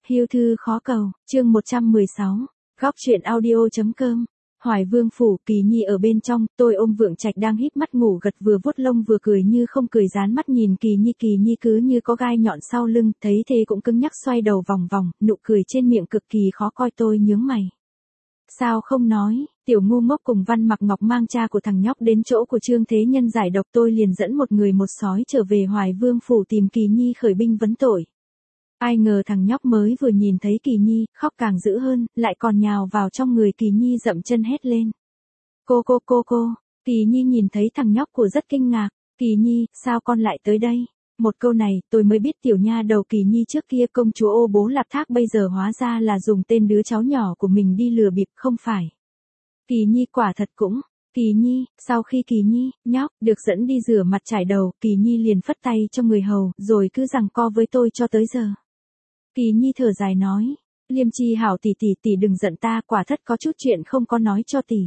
Hiêu thư khó cầu, chương 116, góc truyện audio.com. Hoài Vương phủ, Kỳ Nhi ở bên trong, tôi ôm Vượng Trạch đang híp mắt ngủ gật vừa vuốt lông vừa cười như không cười, dán mắt nhìn Kỳ Nhi cứ như có gai nhọn sau lưng, thấy thế cũng cứng nhắc xoay đầu vòng vòng, nụ cười trên miệng cực kỳ khó coi. Tôi nhướng mày. Sao không nói? Tiểu ngu ngốc cùng Văn Mặc Ngọc mang cha của thằng nhóc đến chỗ của Trương Thế Nhân giải độc, tôi liền dẫn một người một sói trở về Hoài Vương phủ tìm Kỳ Nhi khởi binh vấn tội. Ai ngờ thằng nhóc mới vừa nhìn thấy Kỳ Nhi, khóc càng dữ hơn, lại còn nhào vào trong người Kỳ Nhi dậm chân hét lên. Cô. Kỳ Nhi nhìn thấy thằng nhóc của rất kinh ngạc. Kỳ Nhi, sao con lại tới đây? Một câu này, tôi mới biết tiểu nha đầu Kỳ Nhi trước kia công chúa Ô Bố Lạp Thác bây giờ hóa ra là dùng tên đứa cháu nhỏ của mình đi lừa bịp, không phải. Kỳ Nhi quả thật cũng. Kỳ Nhi, sau khi Kỳ Nhi, nhóc, được dẫn đi rửa mặt trải đầu, Kỳ Nhi liền phất tay cho người hầu, rồi cứ giằng co với tôi cho tới giờ. Kỳ Nhi thở dài nói, Liêm Chi hảo tỷ đừng giận ta, quả thật có chút chuyện không có nói cho tỷ.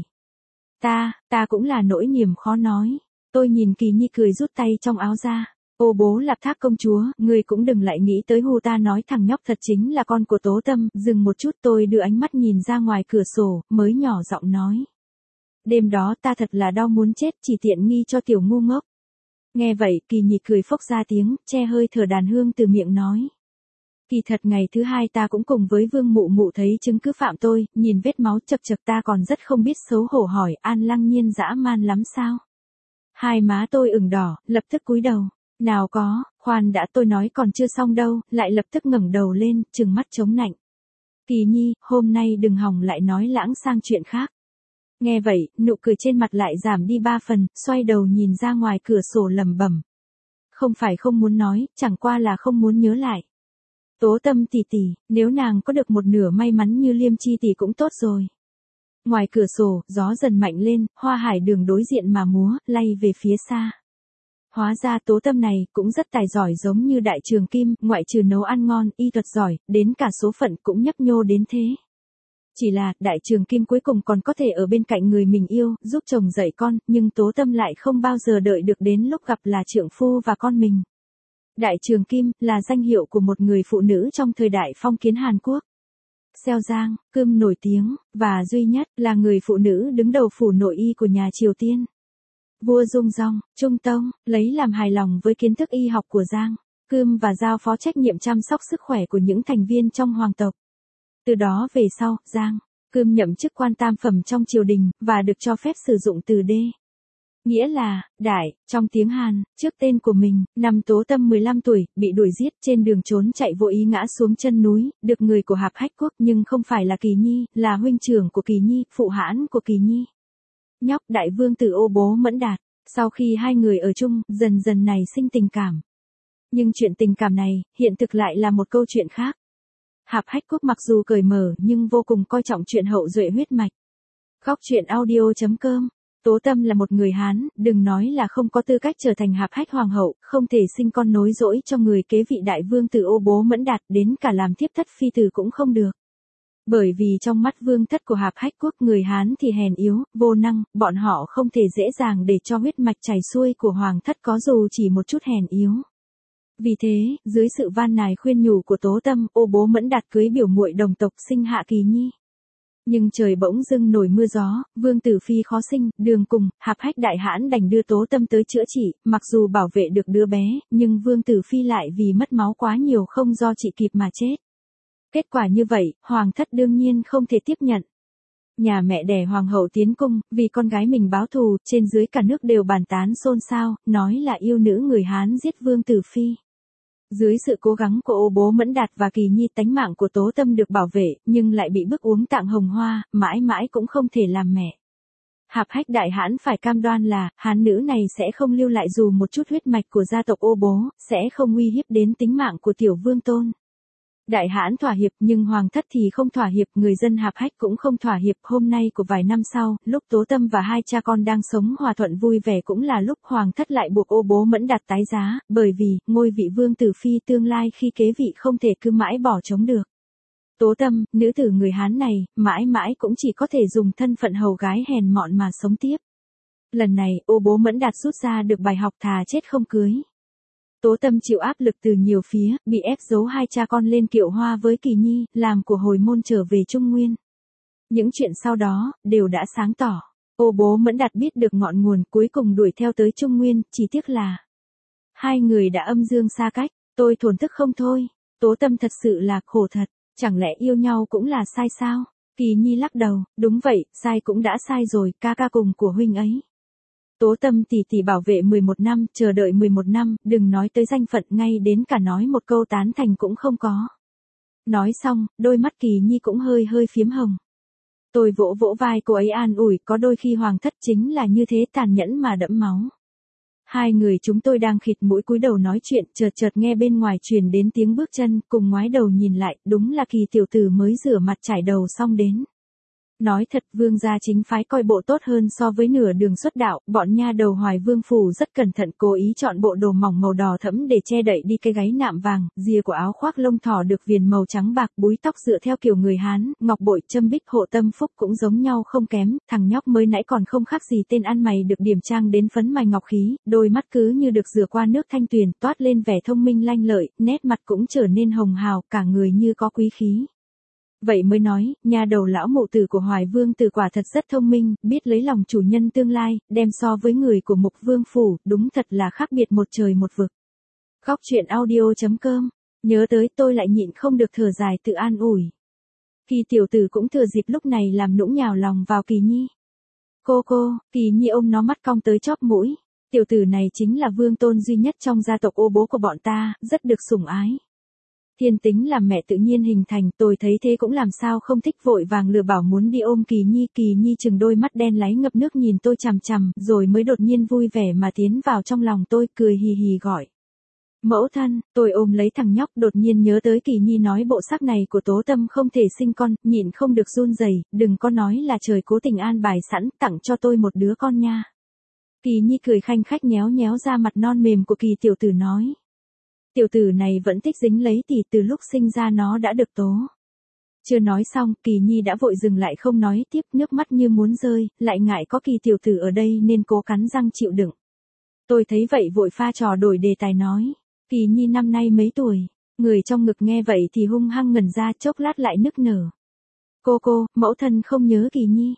Ta cũng là nỗi niềm khó nói. Tôi nhìn Kỳ Nhi cười rút tay trong áo ra. Ô Bố Lạp Thác công chúa, ngươi cũng đừng lại nghĩ tới hù ta, nói thằng nhóc thật chính là con của Tố Tâm. Dừng một chút, tôi đưa ánh mắt nhìn ra ngoài cửa sổ, mới nhỏ giọng nói. Đêm đó ta thật là đau muốn chết, chỉ tiện nghi cho tiểu ngu ngốc. Nghe vậy, Kỳ Nhi cười phốc ra tiếng, che hơi thở đàn hương từ miệng nói. Kỳ thật ngày thứ hai ta cũng cùng với Vương Mụ Mụ thấy chứng cứ phạm tôi, nhìn vết máu chật chật ta còn rất không biết xấu hổ hỏi, An Lăng Nhiên dã man lắm sao? Hai má tôi ửng đỏ, lập tức cúi đầu. Nào có, khoan đã, tôi nói còn chưa xong đâu, lại lập tức ngẩng đầu lên, trừng mắt chống nạnh. Kỳ Nhi, hôm nay đừng hòng lại nói lãng sang chuyện khác. Nghe vậy, nụ cười trên mặt lại giảm đi 3 phần, xoay đầu nhìn ra ngoài cửa sổ lẩm bẩm. Không phải không muốn nói, chẳng qua là không muốn nhớ lại. Tố Tâm tỷ, nếu nàng có được một nửa may mắn như Liêm Chi tỷ cũng tốt rồi. Ngoài cửa sổ, gió dần mạnh lên, hoa hải đường đối diện mà múa, lay về phía xa. Hóa ra Tố Tâm này cũng rất tài giỏi, giống như Đại Trường Kim, ngoại trừ nấu ăn ngon, y thuật giỏi, đến cả số phận cũng nhấp nhô đến thế. Chỉ là, Đại Trường Kim cuối cùng còn có thể ở bên cạnh người mình yêu, giúp chồng dạy con, nhưng Tố Tâm lại không bao giờ đợi được đến lúc gặp là trượng phu và con mình. Đại Trường Kim, là danh hiệu của một người phụ nữ trong thời đại phong kiến Hàn Quốc. Seo Giang, Cơm nổi tiếng, và duy nhất, là người phụ nữ đứng đầu phủ nội y của nhà Triều Tiên. Vua Dung Dong, Trung Tông, lấy làm hài lòng với kiến thức y học của Giang, Cơm và giao phó trách nhiệm chăm sóc sức khỏe của những thành viên trong hoàng tộc. Từ đó về sau, Giang, Cơm nhậm chức quan tam phẩm trong triều đình, và được cho phép sử dụng từ đê. Nghĩa là, đại, trong tiếng Hàn, trước tên của mình. Năm Tố Tâm 15 tuổi, bị đuổi giết, trên đường trốn chạy vô ý ngã xuống chân núi, được người của Hạp Hách Quốc, nhưng không phải là Kỳ Nhi, là huynh trưởng của Kỳ Nhi, phụ hãn của Kỳ Nhi. Nhóc đại vương tử Ô Bố Mẫn Đạt. Sau khi hai người ở chung, dần dần nảy sinh tình cảm. Nhưng chuyện tình cảm này, hiện thực lại là một câu chuyện khác. Hạp Hách Quốc mặc dù cởi mở nhưng vô cùng coi trọng chuyện hậu duệ huyết mạch. Góc truyện audio.com. Tố Tâm là một người Hán, đừng nói là không có tư cách trở thành Hạp Hách hoàng hậu, không thể sinh con nối dõi cho người kế vị đại vương tử Ô Bố Mẫn Đạt, đến cả làm thiếp thất phi tử cũng không được. Bởi vì trong mắt vương thất của Hạp Hách Quốc, người Hán thì hèn yếu, vô năng, bọn họ không thể dễ dàng để cho huyết mạch chảy xuôi của hoàng thất có dù chỉ một chút hèn yếu. Vì thế, dưới sự van nài khuyên nhủ của Tố Tâm, Ô Bố Mẫn Đạt cưới biểu muội đồng tộc sinh hạ Kỳ Nhi. Nhưng trời bỗng dưng nổi mưa gió, vương tử phi khó sinh, đường cùng, Hạp Hách đại hãn đành đưa Tố Tâm tới chữa trị, mặc dù bảo vệ được đứa bé, nhưng vương tử phi lại vì mất máu quá nhiều không do trị kịp mà chết. Kết quả như vậy, hoàng thất đương nhiên không thể tiếp nhận. Nhà mẹ đẻ hoàng hậu tiến cung, vì con gái mình báo thù, trên dưới cả nước đều bàn tán xôn xao, nói là yêu nữ người Hán giết vương tử phi. Dưới sự cố gắng của Ô Bố Mẫn Đạt và Kỳ Nhi, tánh mạng của Tố Tâm được bảo vệ, nhưng lại bị bức uống tạng hồng hoa, mãi mãi cũng không thể làm mẹ. Hạp Hách đại hãn phải cam đoan là, Hán nữ này sẽ không lưu lại dù một chút huyết mạch của gia tộc Ô Bố, sẽ không uy hiếp đến tính mạng của tiểu vương tôn. Đại hãn thỏa hiệp, nhưng hoàng thất thì không thỏa hiệp, người dân Hạp Hách cũng không thỏa hiệp. Hôm nay của vài năm sau, lúc Tố Tâm và hai cha con đang sống hòa thuận vui vẻ cũng là lúc hoàng thất lại buộc Ô Bố Mẫn Đạt tái giá, bởi vì, ngôi vị vương tử phi tương lai khi kế vị không thể cứ mãi bỏ trống được. Tố Tâm, nữ tử người Hán này, mãi mãi cũng chỉ có thể dùng thân phận hầu gái hèn mọn mà sống tiếp. Lần này, Ô Bố Mẫn Đạt rút ra được bài học thà chết không cưới. Tố Tâm chịu áp lực từ nhiều phía, bị ép giấu hai cha con lên kiệu hoa với Kỳ Nhi, làm của hồi môn trở về Trung Nguyên. Những chuyện sau đó, đều đã sáng tỏ. Ô Bố Mẫn Đạt biết được ngọn nguồn, cuối cùng đuổi theo tới Trung Nguyên, chỉ tiếc là hai người đã âm dương xa cách, tôi thổn thức không thôi. Tố Tâm thật sự là khổ thật, chẳng lẽ yêu nhau cũng là sai sao? Kỳ Nhi lắc đầu, đúng vậy, sai cũng đã sai rồi, ca ca cùng của huynh ấy. Tố Tâm tỷ tỷ bảo vệ 11 năm, chờ đợi 11 năm, đừng nói tới danh phận, ngay đến cả nói một câu tán thành cũng không có. Nói xong, đôi mắt Kỳ Nhi cũng hơi hơi phiếm hồng. Tôi vỗ vỗ vai cô ấy an ủi, có đôi khi hoàng thất chính là như thế, tàn nhẫn mà đẫm máu. Hai người chúng tôi đang khịt mũi cúi đầu nói chuyện, chợt nghe bên ngoài truyền đến tiếng bước chân, cùng ngoái đầu nhìn lại, đúng là Kỳ tiểu tử mới rửa mặt trải đầu xong đến. Nói thật, Vương gia chính phái coi bộ tốt hơn so với nửa đường xuất đạo, bọn nha đầu Hoài Vương phủ rất cẩn thận, cố ý chọn bộ đồ mỏng màu đỏ thẫm để che đậy đi cái gáy nạm vàng, rìa của áo khoác lông thỏ được viền màu trắng bạc, búi tóc dựa theo kiểu người Hán, ngọc bội, châm bích, hộ tâm phúc cũng giống nhau không kém, thằng nhóc mới nãy còn không khác gì tên ăn mày được điểm trang đến phấn mày ngọc khí, đôi mắt cứ như được rửa qua nước thanh tuyền, toát lên vẻ thông minh lanh lợi, nét mặt cũng trở nên hồng hào, cả người như có quý khí. Vậy mới nói, nhà đầu lão mụ tử của Hoài Vương tử quả thật rất thông minh, biết lấy lòng chủ nhân tương lai, đem so với người của Mục Vương phủ, đúng thật là khác biệt một trời một vực. Góc truyện audio.com, nhớ tới tôi lại nhịn không được thở dài tự an ủi. Kỳ tiểu tử cũng thừa dịp lúc này làm nũng nhào lòng vào Kỳ Nhi. Cô, Kỳ Nhi ôm nó mắt cong tới chóp mũi. Tiểu tử này chính là vương tôn duy nhất trong gia tộc Ô Bố của bọn ta, rất được sủng ái. Thiên tính làm mẹ tự nhiên hình thành, tôi thấy thế cũng làm sao không thích, vội vàng lừa bảo muốn đi ôm Kỳ Nhi chừng đôi mắt đen láy ngập nước nhìn tôi chằm chằm, rồi mới đột nhiên vui vẻ mà tiến vào trong lòng tôi, cười hì hì gọi. Mẫu thân, tôi ôm lấy thằng nhóc, đột nhiên nhớ tới Kỳ Nhi nói bộ sắc này của Tố Tâm không thể sinh con, nhịn không được run rẩy, đừng có nói là trời cố tình an bài sẵn, tặng cho tôi một đứa con nha. Kỳ Nhi cười khanh khách nhéo nhéo ra mặt non mềm của Kỳ tiểu tử nói. Tiểu tử này vẫn thích dính lấy tỷ, từ lúc sinh ra nó đã được tố. Chưa nói xong, Kỳ Nhi đã vội dừng lại không nói tiếp, nước mắt như muốn rơi, lại ngại có Kỳ tiểu tử ở đây nên cố cắn răng chịu đựng. Tôi thấy vậy vội pha trò đổi đề tài nói. Kỳ Nhi năm nay mấy tuổi? Người trong ngực nghe vậy thì hung hăng ngẩn ra, chốc lát lại nức nở. Cô, mẫu thân không nhớ Kỳ Nhi.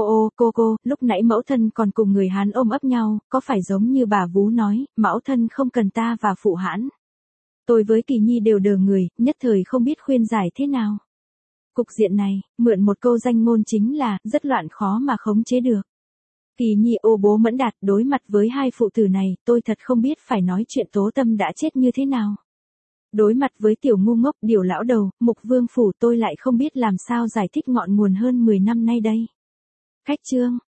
Cô, lúc nãy mẫu thân còn cùng người Hán ôm ấp nhau, có phải giống như bà vú nói, mẫu thân không cần ta và phụ hãn. Tôi với Kỳ Nhi đều đờ người, nhất thời không biết khuyên giải thế nào. Cục diện này, mượn một câu danh ngôn chính là, rất loạn khó mà khống chế được. Kỳ Nhi Ô Bố Mẫn Đạt, đối mặt với hai phụ tử này, tôi thật không biết phải nói chuyện Tố Tâm đã chết như thế nào. Đối mặt với tiểu ngu ngốc điều lão đầu, Mục Vương phủ, tôi lại không biết làm sao giải thích ngọn nguồn hơn 10 năm nay đây. Khách chương.